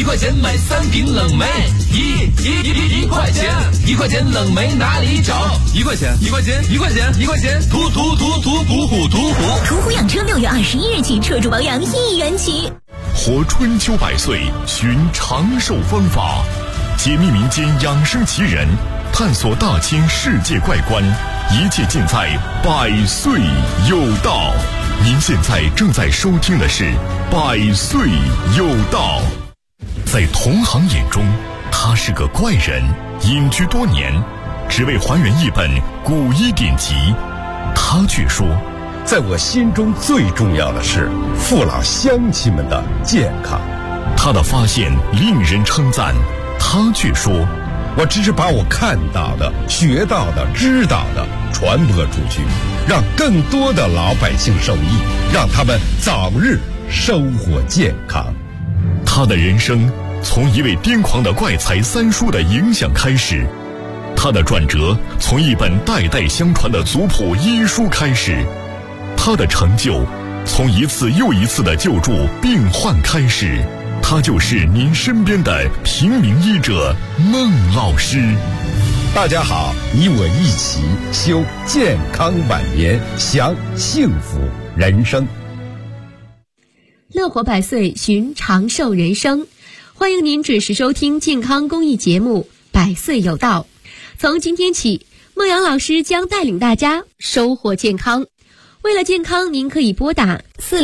1块钱买3瓶冷梅，1块钱冷梅哪里找？1块钱，途虎。 途虎养车6月21日起车主保养1元起。 活春秋百岁，寻长寿方法，解密民间养生奇人，探索大千世界怪观，一切尽在百岁有道。您现在正在收听的是百岁有道。在同行眼中，他是个怪人，隐居多年，只为还原一本古医典籍。他却说， 在我心中最重要的是父老乡亲们的健康。 他的发现令人称赞，他却说， 我只是把我看到的、学到的、知道的传播出去，让更多的老百姓受益，让他们早日收获健康。 他的人生从一位癫狂的怪才三叔的影响开始，他的转折从一本代代相传的族谱医书开始，他的成就从一次又一次的救助病患开始。他就是您身边的平民医者孟老师。 大家好，你我一起修健康晚年，享幸福人生。 乐活百岁，寻长寿人生。欢迎您准时收听健康公益节目《百岁有道》。从今天起，孟阳老师将带领大家收获健康。为了健康，您可以拨打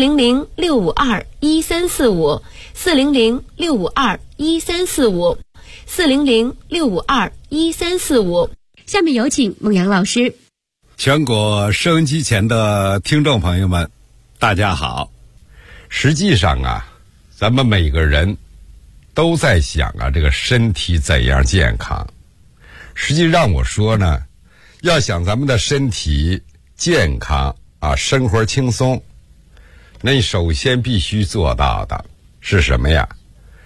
400-652-1345 400-652-1345 400-652-1345。下面有请孟阳老师。 全国收音机前的听众朋友们，大家好。实际上啊，咱们每个人都在想啊，这个身体怎样健康。实际让我说呢，要想咱们的身体健康啊，生活轻松，那你首先必须做到的是什么呀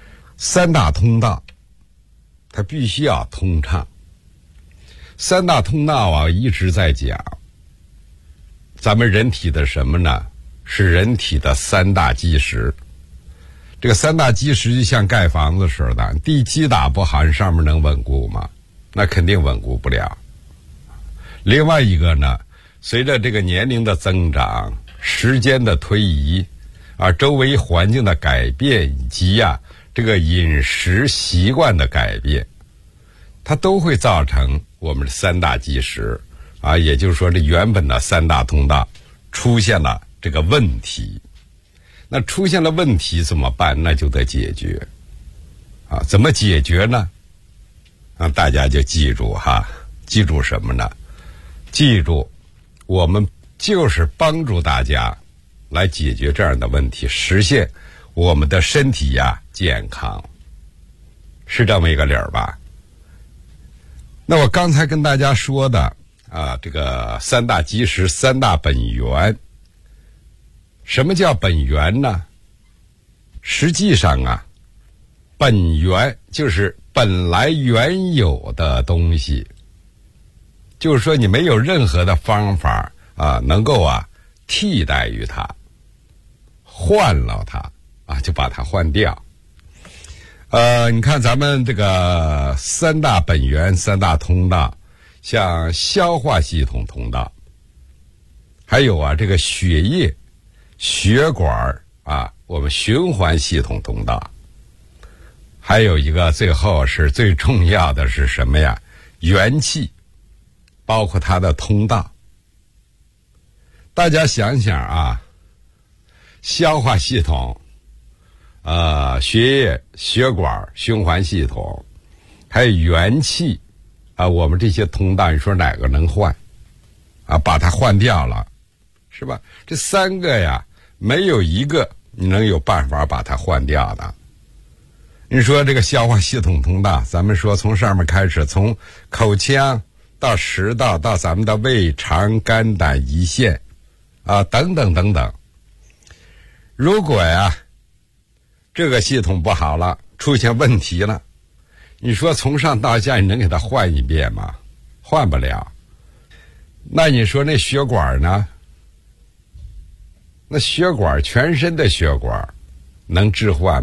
？3大通道，它必须要通畅。3大通道啊，一直在讲咱们人体的什么呢？是人体的3大基石。这个3大基石就像盖房子似的，地基打不好，上面能稳固吗？那肯定稳固不了。另外一个呢，随着这个年龄的增长，时间的推移啊，周围环境的改变，以及这个饮食习惯的改变，它都会造成我们的3大基石啊，也就是说这原本的3大通道出现了这个问题。那出现了问题怎么办？那就得解决啊。怎么解决呢？大家就记住记住什么呢？记住我们就是帮助大家来解决这样的问题，实现我们的身体健康，是这么一个理儿吧。那我刚才跟大家说的这个3大基石、3大本源。什么叫本源呢？实际上本源就是本来原有的东西，就是说你没有任何的方法能够替代于它，换了它就把它换掉。你看咱们这个3大本源、3大通道，像消化系统通道，还有这个血液血管我们循环系统通道，还有一个最后是最重要的是什么呀？元气，包括它的通道。大家想想消化系统血液血管循环系统还有元气我们这些通道，你说哪个能换把它换掉了是吧？这3个没有一个你能有办法把它换掉的。你说这个消化系统通道，咱们说从上面开始，从口腔到食道到咱们的胃肠肝胆胰腺等等等等。如果这个系统不好了，出现问题了，你说从上到下你能给它换一遍吗？换不了。那你说那血管呢？那血管全身的血管能置换吗？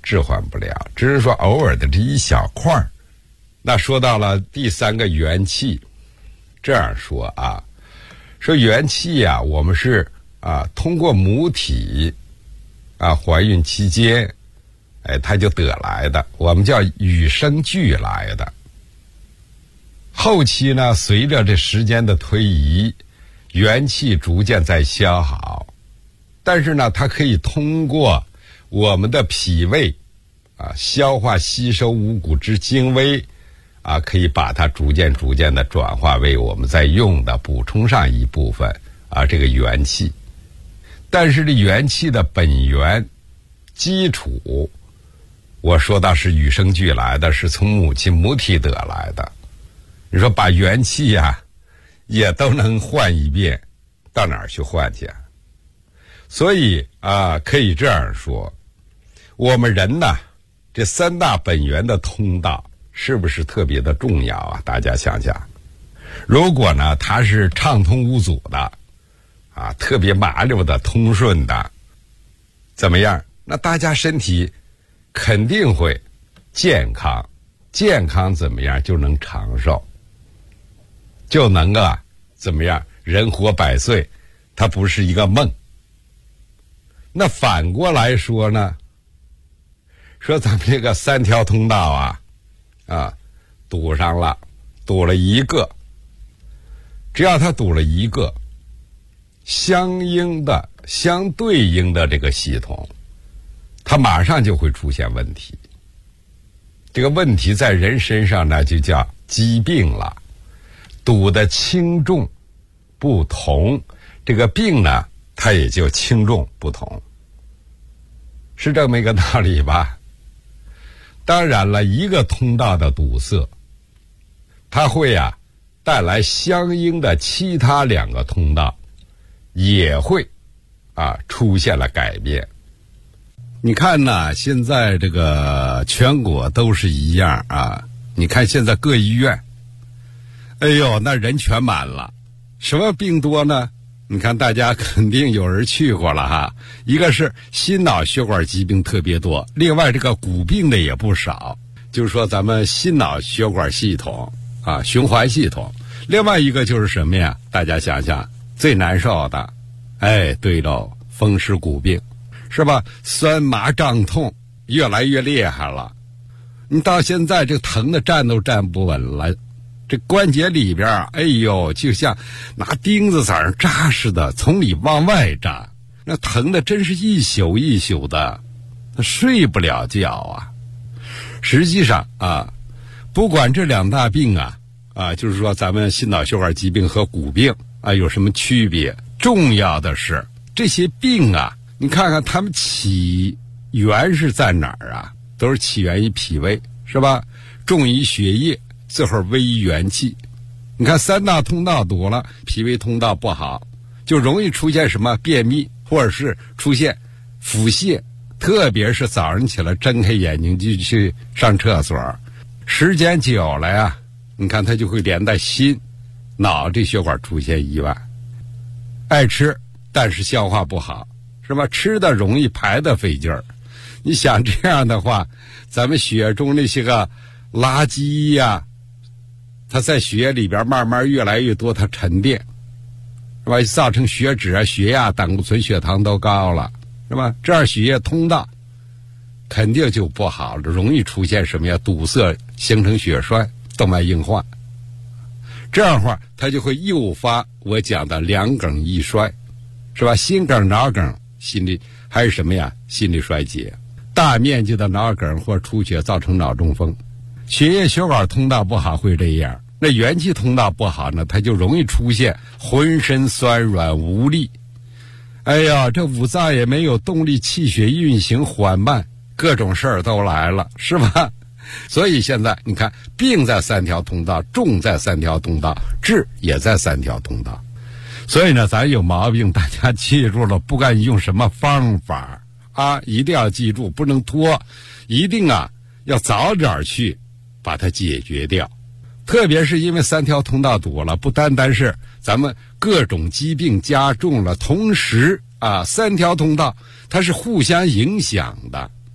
置换不了，只是说偶尔的这一小块儿。那说到了第三个元气，这样说啊，说元气啊，我们是通过母体怀孕期间，它就得来的，我们叫与生俱来的。后期呢，随着这时间的推移，元气逐渐在消耗，但是呢，它可以通过我们的脾胃消化吸收五谷之精微可以把它逐渐的转化为我们在用的，补充上一部分这个元气。但是这元气的本源基础，我说到是与生俱来的，是从母亲母体得来的。你说把元气也都能换一遍，到哪儿去换去？所以可以这样说，我们人呢，这三大本源的通道是不是特别的重要啊？大家想想，如果呢它是畅通无阻的特别麻溜的通顺的，怎么样？那大家身体肯定会健康，健康怎么样就能长寿，就能怎么样人活100岁，它不是一个梦。那反过来说呢，说咱们这个三条通道堵上了，堵了一个，只要它堵了一个，相对应的这个系统，它马上就会出现问题。这个问题在人身上呢，就叫疾病了。堵的轻重不同，这个病呢，它也就轻重不同，是这么一个道理吧？当然了，一个通道的堵塞，它会带来相应的其他2个通道也会出现了改变。你看呢，现在这个全国都是一样你看现在各医院，哎呦，那人全满了。什么病多呢？你看大家肯定有人去过了一个是心脑血管疾病特别多，另外这个骨病的也不少，就是说咱们心脑血管系统循环系统。另外一个就是什么呀？大家想想最难受的，对喽，风湿骨病是吧？酸麻胀痛越来越厉害了，你到现在这疼的站都站不稳了，这关节里边哎呦，就像拿钉子在那扎似的，从里往外扎，那疼的真是一宿一宿的，睡不了觉实际上不管这2大病就是说咱们心脑血管疾病和骨病有什么区别，重要的是这些病你看看他们起源是在哪儿都是起源于脾胃是吧？重于血液，最后危于元气。你看三大通道堵了，脾胃通道不好，就容易出现什么便秘，或者是出现腹泻，特别是早上起来睁开眼睛就去上厕所，时间久了你看它就会连带心脑这血管出现意外。爱吃但是消化不好是吧？吃的容易，排的费劲儿。你想这样的话，咱们血中那些个垃圾它在血液里边慢慢越来越多，它沉淀是吧？造成血脂血压、胆固醇、血糖都高了是吧？这样血液通道肯定就不好了，容易出现什么呀？堵塞，形成血栓、动脉硬化。这样的话它就会诱发我讲的2梗一衰是吧？心梗、脑梗，心理还是什么呀？心力衰竭，大面积的脑梗或出血造成脑中风。血液血管通道不好会这样，那元气通道不好呢，它就容易出现浑身酸软无力，哎呀，这五脏也没有动力，气血运行缓慢，各种事儿都来了是吧？所以现在你看，病在3条通道，重在3条通道，治也在3条通道。所以呢，咱有毛病大家记住了，不管用什么方法一定要记住，不能拖，一定要早点去把它解决掉。特别是因为3条通道堵了，不单单是咱们各种疾病加重了，同时3条通道它是互相影响的。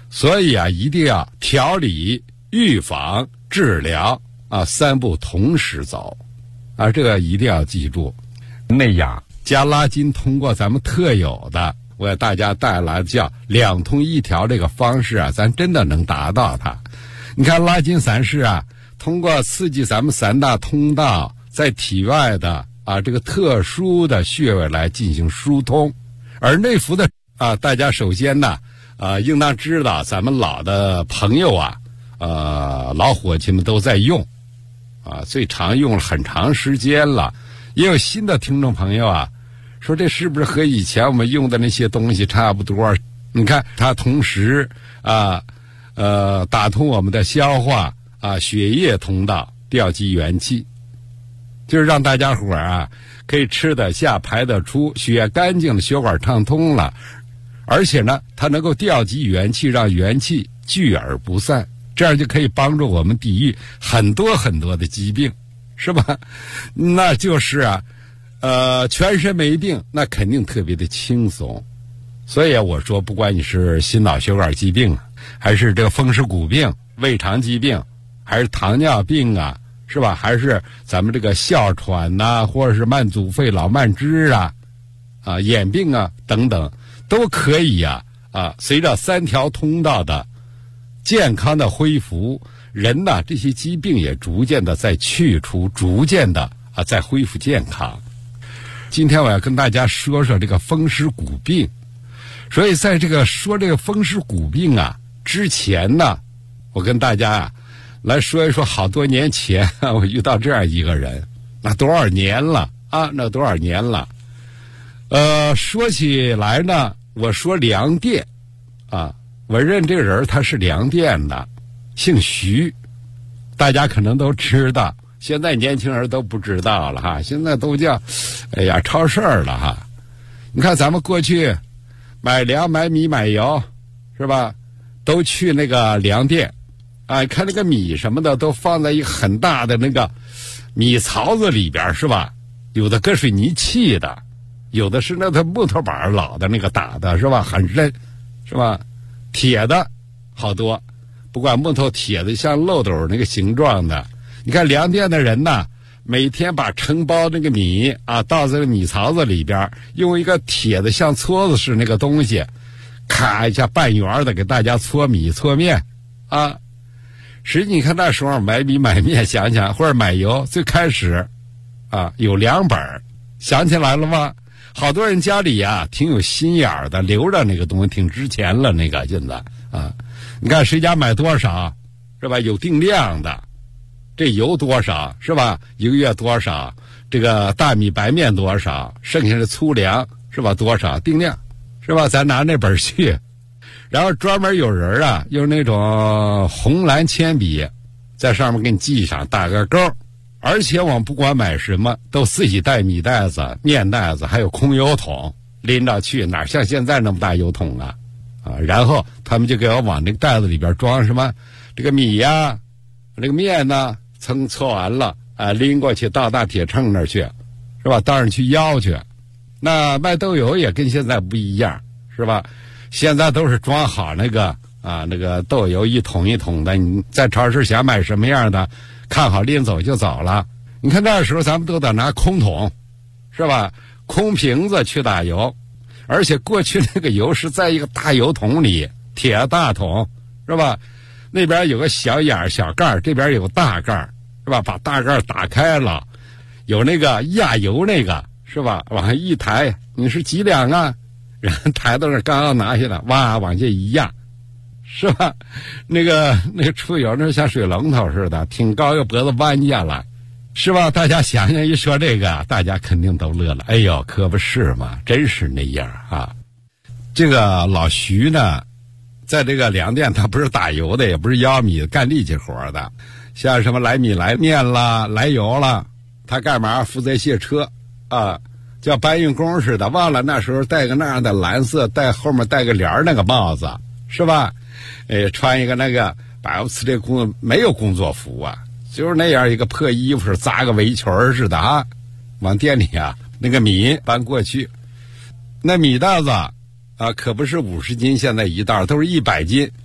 所以啊，一定要调理、预防、治疗啊，3步同时走啊，这个一定要记住。内养加拉筋，通过咱们特有的为大家带来叫2通1调这个方式啊，咱真的能达到它。你看拉筋散式啊，通过刺激咱们3大通道在体外的啊这个特殊的穴位来进行疏通，而内服的啊，大家首先呢应当知道咱们老的朋友啊，老伙计们都在用啊，最常用了很长时间了。也有新的听众朋友啊，说这是不是和以前我们用的那些东西差不多？你看它同时打通我们的消化啊、血液通道，调集元气，就是让大家伙啊可以吃得下、排得出，血干净了，血管畅通了，而且呢，它能够调集元气，让元气聚而不散，这样就可以帮助我们抵御很多很多的疾病，是吧？那就是啊，全身没病，那肯定特别的轻松。所以我说，不管你是心脑血管疾病，还是这个风湿骨病、胃肠疾病，还是糖尿病啊，是吧？还是咱们这个哮喘呐，或者是慢阻肺、老慢支啊，眼病啊等等，都可以随着3条通道的健康的恢复，人呢这些疾病也逐渐的在去除，逐渐的在恢复健康。今天我要跟大家说说这个风湿骨病。所以在这个说这个风湿骨病啊之前呢，我跟大家来说一说好多年前我遇到这样一个人，那多少年了啊？那多少年了？说起来呢，我说梁店啊，我认这个人他是梁店的，姓徐，大家可能都知道，现在年轻人都不知道了哈，现在都叫超市了哈。你看咱们过去买粮、买米、买油，是吧？都去那个粮店啊，看那个米什么的都放在一个很大的那个米槽子里边，是吧？有的搁水泥砌的，有的是那个木头板老的那个打的，是吧？很韧，是吧？铁的好多，不管木头、铁的，像漏斗那个形状的。你看粮店的人呢，每天把承包那个米啊倒在米槽子里边，用一个铁的像撮子似的那个东西，咔一下半圆的给大家搓米搓面啊。实际你看那时候买米买面，想想或者买油，最开始有2本，想起来了吗？好多人家里挺有心眼儿的，留着那个东西挺值钱了，那个现在你看谁家买多少，是吧？有定量的，这油多少，是吧？一个月多少，这个大米白面多少，剩下的粗粮，是吧？多少定量，是吧？咱拿那本去，然后专门有人用那种红蓝铅笔在上面给你记上，打个勾。而且我们不管买什么，都自己带米袋子、面袋子，还有空油桶拎着去，哪像现在那么大油桶啊！然后他们就给我往那个袋子里边装什么这个米呀、这个面呢，搓完了拎过去到大铁秤那儿去，是吧？到那儿去腰去。那卖豆油也跟现在不一样，是吧？现在都是装好那个那个豆油一桶一桶的，你在超市想买什么样的，看好拎走就走了。你看那时候咱们都得拿空桶，是吧？空瓶子去打油，而且过去那个油是在一个大油桶里，铁大桶，是吧？那边有个小眼小盖，这边有大盖，是吧？把大盖打开了，有那个压油那个，是吧？往上一抬，你是几两啊？然后抬到那刚刚拿下来，哇，往下一压，是吧？那个出油那像水龙头似的，挺高，又脖子弯下来，是吧？大家想想一说这个，大家肯定都乐了。哎呦，可不是嘛，真是那样啊！这个老徐呢，在这个粮店，他不是打油的，也不是腰米，干力气活的，像什么来米来面啦、来油啦，他干嘛？负责卸车叫搬运工似的。忘了那时候戴个那样的蓝色，后面戴个帘儿那个帽子，是吧？穿一个那个百无此这没有工作服就是那样一个破衣服，扎个围裙似的往店里那个米搬过去。那米袋子可不是50斤，现在一袋都是100斤，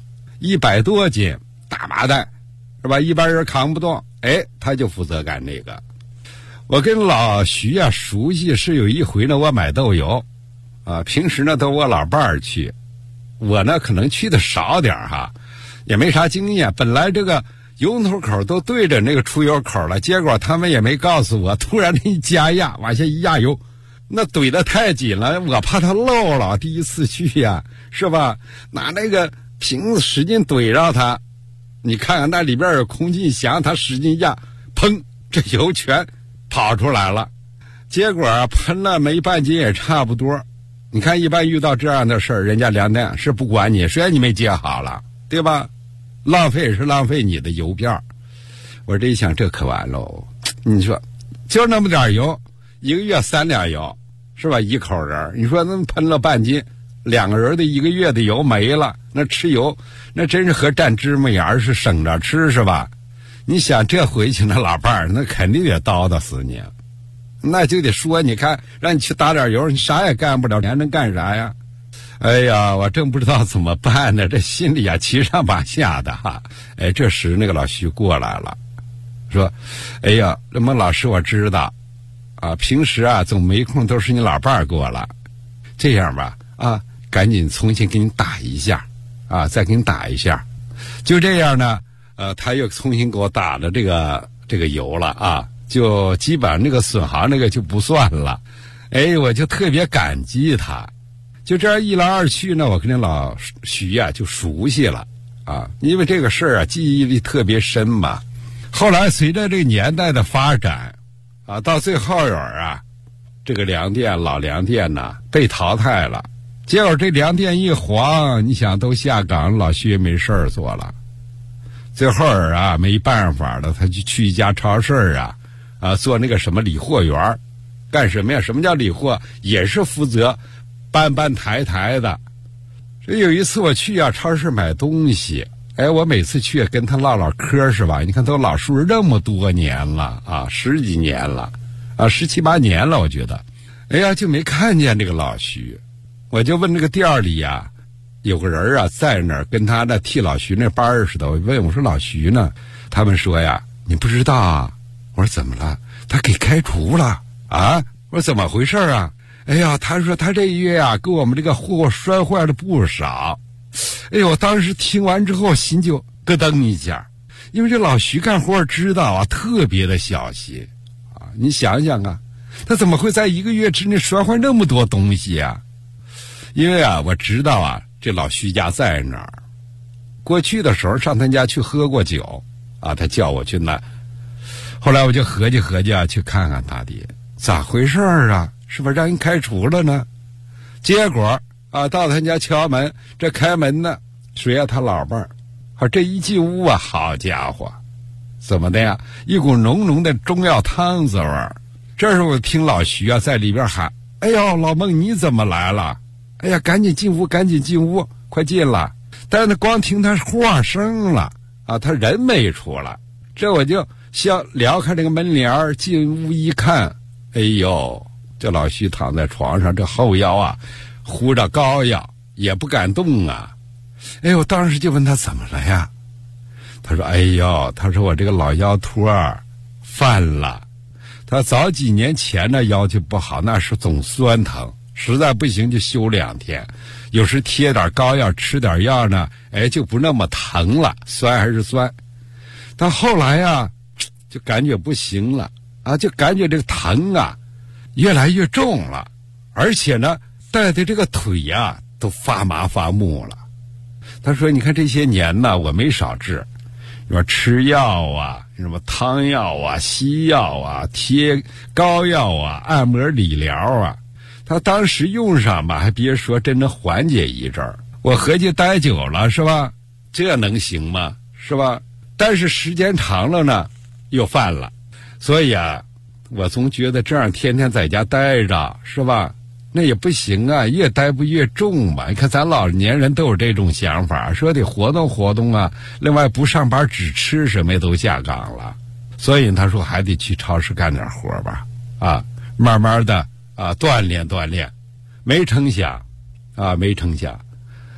100多斤大麻袋，是吧？一般人扛不动，他就负责干这个。我跟老徐啊熟悉是有一回呢，我买豆油，平时呢都我老伴儿去，我呢可能去的少点哈，也没啥经验。本来这个油头口都对着那个出油口了，结果他们也没告诉我，突然一加压，往下一压油，那怼得太紧了，我怕它漏了。第一次去呀，是吧？拿那个瓶子使劲怼着它，你看看那里边有空气响，它使劲压，砰，这油全跑出来了。结果喷了没半斤也差不多。你看一般遇到这样的事儿，人家粮店是不管你，虽然你没接好了，对吧？浪费是浪费你的油票。我这一想，这可完喽。你说就那么点油，1个月3两油，是吧？一口人，你说那喷了半斤，2个人的1个月的油没了，那吃油那真是和蘸芝麻盐是省着吃，是吧？你想这回去那老伴儿那肯定得叨叨死你，那就得说，你看让你去打点油，你啥也干不了，你还能干啥呀？哎呀，我正不知道怎么办呢，这心里啊七上八下的哈。这时那个老徐过来了，说：“哎呀，那么老师我知道，平时啊总没空，都是你老伴儿过来。这样吧，赶紧重新给你打一下，再给你打一下。就这样呢，他又重新给我打了这个油了啊，就基本上那个损耗那个就不算了。我就特别感激他。就这样一来二去呢，我跟那老徐啊就熟悉了啊，因为这个事儿啊记忆力特别深嘛。后来随着这个年代的发展到最后这个老粮店呢被淘汰了，结果这粮店一黄，你想都下岗，老徐也没事儿做了。最后没办法了，他就去一家超市做那个什么理货员，干什么呀？什么叫理货？也是负责搬抬的。这有一次我去超市买东西，我每次去跟他唠嗑，是吧？你看都老叔这么多年了10几年了17、18年了，我觉得，就没看见这个老徐。我就问那个店里有个人在那儿跟他那替老徐那班似的。我问我说老徐呢？他们说你不知道啊？我说怎么了？他给开除了我说怎么回事啊？他说他这月给我们这个货摔坏了不少。我当时听完之后心就咯噔一下，因为这老徐干活知道特别的小心你想想他怎么会在1个月之内摔坏那么多东西啊？因为我知道这老徐家在哪儿。过去的时候上他家去喝过酒他叫我去那，后来我就合计去看看他的咋回事是不是让人开除了呢？结果到他家敲门，这开门呢谁他老伴儿这一进屋好家伙，怎么的呀？一股浓浓的中药汤子味儿。这时候我听老徐在里边喊：“哎呦，老孟你怎么来了？赶紧进屋，快进了。”但是光听他话声了他人没出来。这我就想撩开这个门帘进屋一看，这老徐躺在床上，这后腰糊着膏药，也不敢动我当时就问他怎么了呀？他说他说我这个老腰托犯了。他早几年前呢腰就不好，那时总酸疼，实在不行就休2天，有时贴点膏药，吃点药呢就不那么疼了，酸还是酸。但后来就感觉不行了就感觉这个疼越来越重了，而且呢带的这个腿都发麻发木了。他说你看这些年呢我没少治，你说吃药什么汤药西药贴膏药按摩理疗他当时用上吧，还别说真的缓解一阵儿。我合计待久了是吧，这能行吗？是吧？但是时间长了呢又犯了。所以我总觉得这样天天在家待着是吧，那也不行越待不越重吧。你看咱老年人都有这种想法，说得活动活动另外不上班只吃什么都下岗了。所以他说还得去超市干点活吧慢慢的锻炼。没成想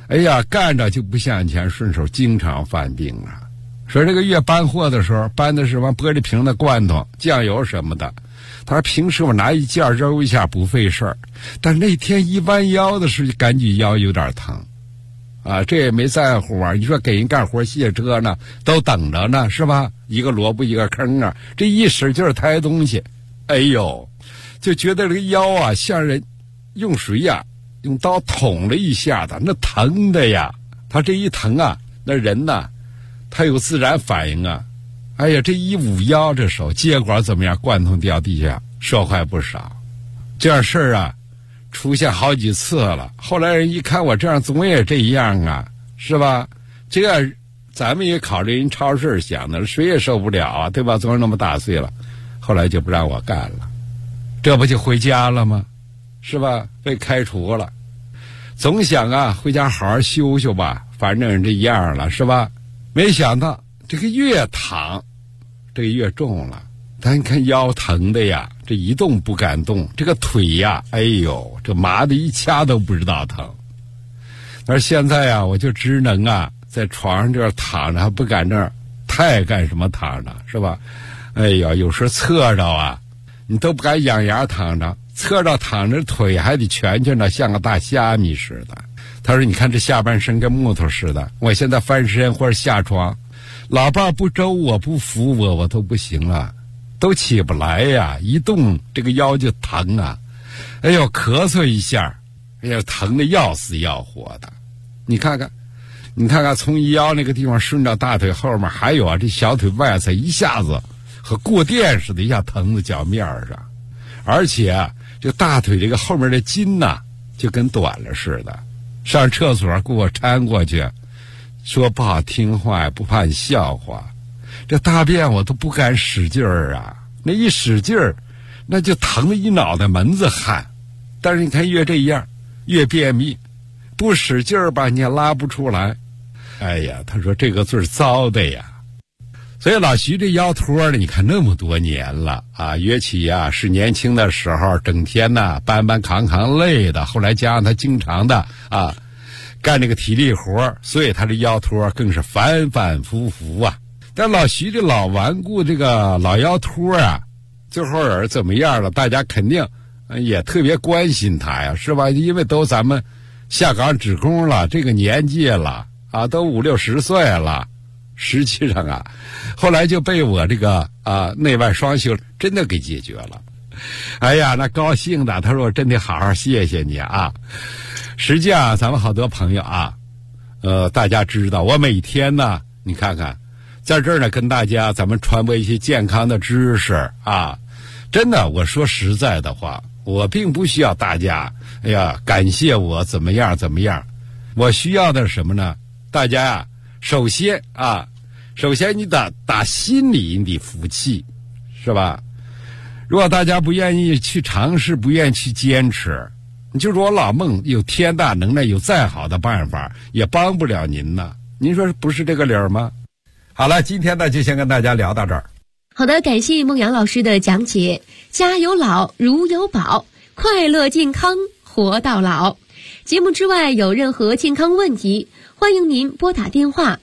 哎呀，干着就不向前，顺手经常犯病啊。说这个月搬货的时候，搬的是什么玻璃瓶的罐头、酱油什么的。他说平时我拿一件揉一下不费事儿，但那天一弯腰的时候，感觉腰有点疼。啊，这也没在乎啊！你说给人干活卸车呢，都等着呢，是吧？一个萝卜一个坑啊，这一使劲抬东西，哎呦，就觉得这个腰啊，像人用水呀，用刀捅了一下子，那疼的呀！他这一疼啊，那人呐，他有自然反应啊。哎呀，这一捂腰，这手结果怎么样？罐头掉地下，受害不少。这样事儿啊，出现好几次了。后来人一看我这样，总也这样啊，是吧？这样咱们也考虑人超市想的，谁也受不了啊，对吧？总是那么大岁了，后来就不让我干了，这不就回家了吗？是吧？被开除了。总想啊，回家好好休休吧，反正这样了，是吧？没想到这个越躺，这个越重了。咱看腰疼的呀，这一动不敢动，这个腿呀，哎呦，这麻的一掐都不知道疼。但是现在呀，我就只能啊，在床上这儿躺着，还不敢这儿太干什么躺着，是吧？哎呀，有时候侧着啊，你都不敢仰牙躺着，侧着躺着腿还得蜷蜷着，像个大虾米似的。他说：“你看这下半身跟木头似的，我现在翻身或者下床，老伴不周我不扶我都不行了。”都起不来呀，一动这个腰就疼啊！哎呦，咳嗽一下，哎呀，疼的要死要活的。你看看，从腰那个地方顺到大腿后面，还有啊，这小腿外侧一下子和过电似的，一下疼在脚面上，而且啊，这大腿这个后面的筋呐，就跟短了似的。上厕所给我搀过去，说不好听话也不怕你笑话。这大便我都不敢使劲儿啊，那一使劲儿，那就疼得一脑袋门子汗。但是你看越这样，越便秘，不使劲儿吧，你也拉不出来。哎呀，他说这个最糟的呀。所以老徐这腰托呢，你看那么多年了啊，约起呀是年轻的时候，整天呢搬扛累的，后来加上他经常的啊干这个体力活，所以他这腰托更是反反复复啊。但老徐这老顽固这个老腰托啊，最后儿怎么样了？大家肯定也特别关心他呀，是吧？因为都咱们下岗职工了，这个年纪了啊，都50、60岁了。实际上啊，后来就被我这个内外双修真的给解决了。哎呀，那高兴的，他说我真得好好谢谢你啊。实际上咱们好多朋友啊，大家知道我每天呢，你看看在这儿呢跟大家咱们传播一些健康的知识啊。真的，我说实在的话，我并不需要大家哎呀感谢我怎么样，我需要的是什么呢？大家呀，首先你打心里你得服气，是吧？如果大家不愿意去尝试，不愿意去坚持，你就说我老孟有天大能耐，有再好的办法也帮不了您呢。您说不是这个理儿吗？好了，今天呢就先跟大家聊到这儿。 好的，感谢孟阳老师的讲解。家有老如有宝，快乐健康活到老。节目之外有任何健康问题，欢迎您拨打电话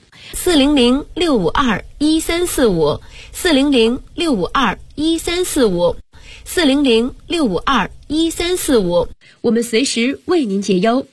400-652-1345 400-652-1345 400-652-1345，我们随时为您解忧。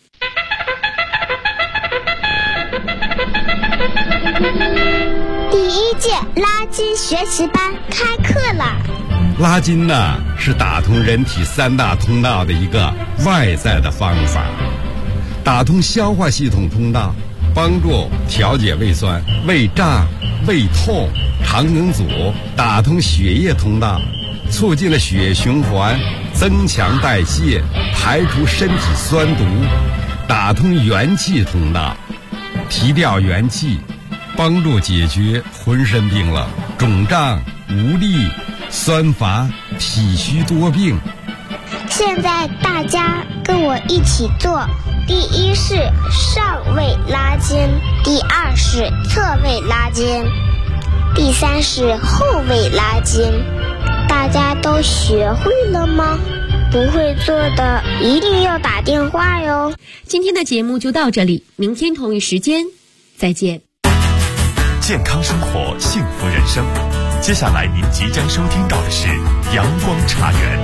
第1届拉筋学习班开课了。 拉筋呢是打通人体3大通道的一个外在的方法，打通消化系统通道，帮助调节胃酸、胃胀、胃痛、肠梗阻，打通血液通道，促进了血液循环，增强代谢，排除身体酸毒，打通元气通道，提调元气，帮助解决浑身病了、肿胀、无力、酸乏、体虚多病。 现在大家跟我一起做，第1是上位拉筋，第2是侧位拉筋，第3是后位拉筋。大家都学会了吗？ 不会做的一定要打电话哟。 今天的节目就到这里，明天同一时间再见。 健康生活，幸福人生。接下来您即将收听到的是阳光茶园。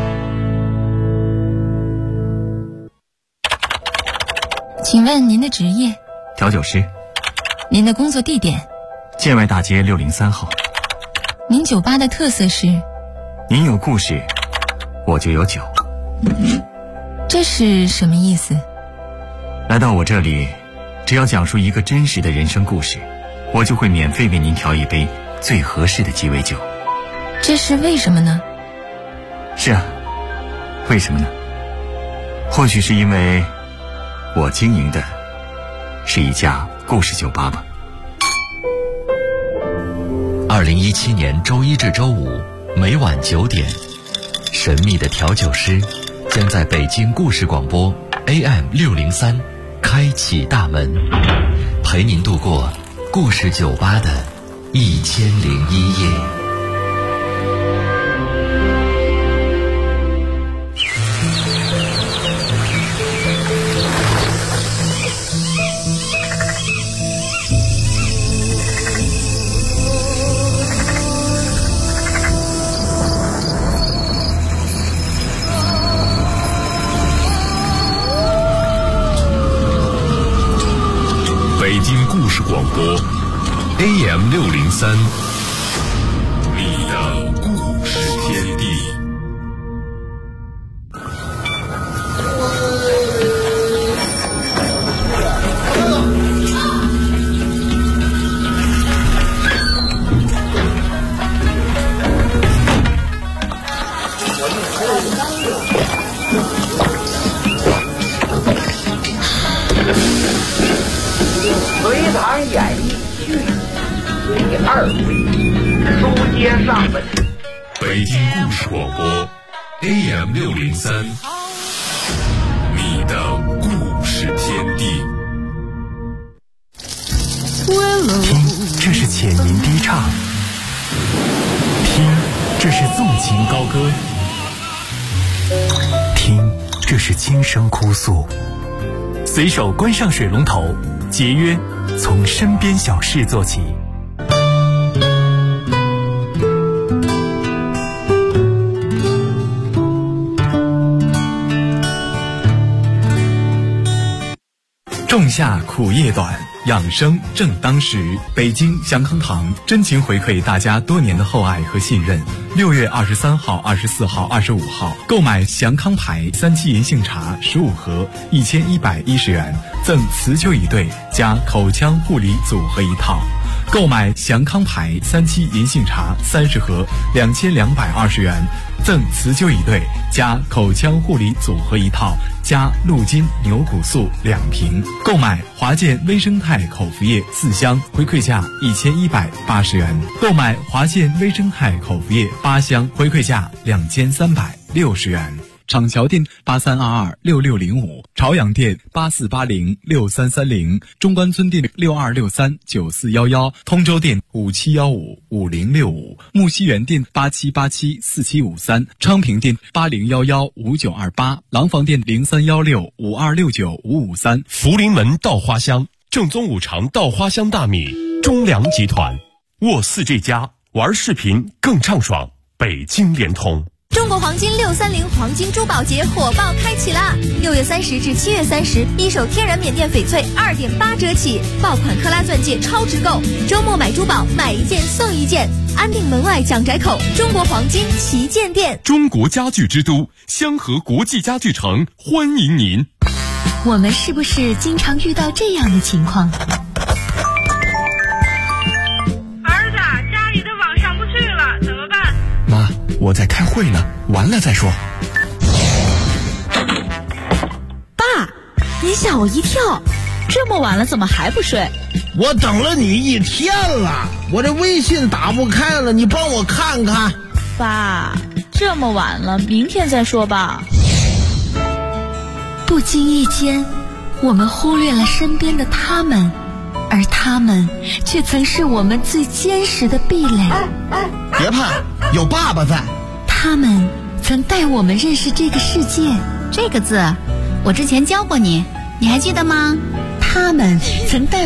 请问您的职业？ 调酒师。 您的工作地点？ 建外大街603号。 您酒吧的特色是？ 您有故事，我就有酒。 这是什么意思？ 来到我这里，只要讲述一个真实的人生故事，我就会免费为您调一杯最合适的鸡尾酒。 这是为什么呢？ 是啊，为什么呢？或许是因为我经营的是一家故事酒吧吧。 2017年周一至周五每晚9点，神秘的调酒师将在北京故事广播 AM603开启大门，陪您度过故事酒吧的1001夜。 北京故事广播 AM603，你的故事天地。 隋唐演义续第2回，书接上文。 北京故事广播 AM603，你的故事天地。 听，这是浅吟低唱；听，这是纵情高歌；听，这是轻声哭诉。随手关上水龙头，节约从身边小事做起。 仲夏苦夜短，养生正当时。北京祥康堂真情回馈大家多年的厚爱和信任。6月23号、24号、25号，购买祥康牌3七银杏茶15盒，1110元，赠辞旧椅对加口腔护理组合一套。购买祥康牌3七银杏茶30盒，2220元，赠辞旧椅对加口腔护理组合一套，加鹿筋牛骨素2瓶。购买华健微生态口服液4箱，回馈价1180元。购买华健微生态口服液8箱，回馈价2360元。厂桥店83226605，朝阳店84806330，中关村店62639411，通州店57155065，木樨园店87874753，昌平店80115928，廊坊店031652695553。 福临门稻花香，正宗五常稻花香大米，中粮集团。沃4这家，玩视频更畅爽。北京联通。 中国黄金630黄金珠宝节火爆开启啦！6月30至7月30，一手天然缅甸翡翠2.8折起，爆款克拉钻戒超值购，周末买珠宝买1件送1件，安定门外蒋宅口中国黄金旗舰店。 中国家具之都香河国际家具城欢迎您。 我们是不是经常遇到这样的情况？ 儿子，家里的网上不去了，怎么办？ 妈，我在开会呢，完了再说。 爸，你吓我一跳，这么晚了怎么还不睡？ 我等了你1天了，我这微信打不开了，你帮我看看。 爸，这么晚了，明天再说吧。 不经意间，我们忽略了身边的他们，而他们却曾是我们最坚实的壁垒。 别怕，有爸爸在。 他们曾带我们认识这个世界。 这个字，我之前教过你，你还记得吗？ 他们曾带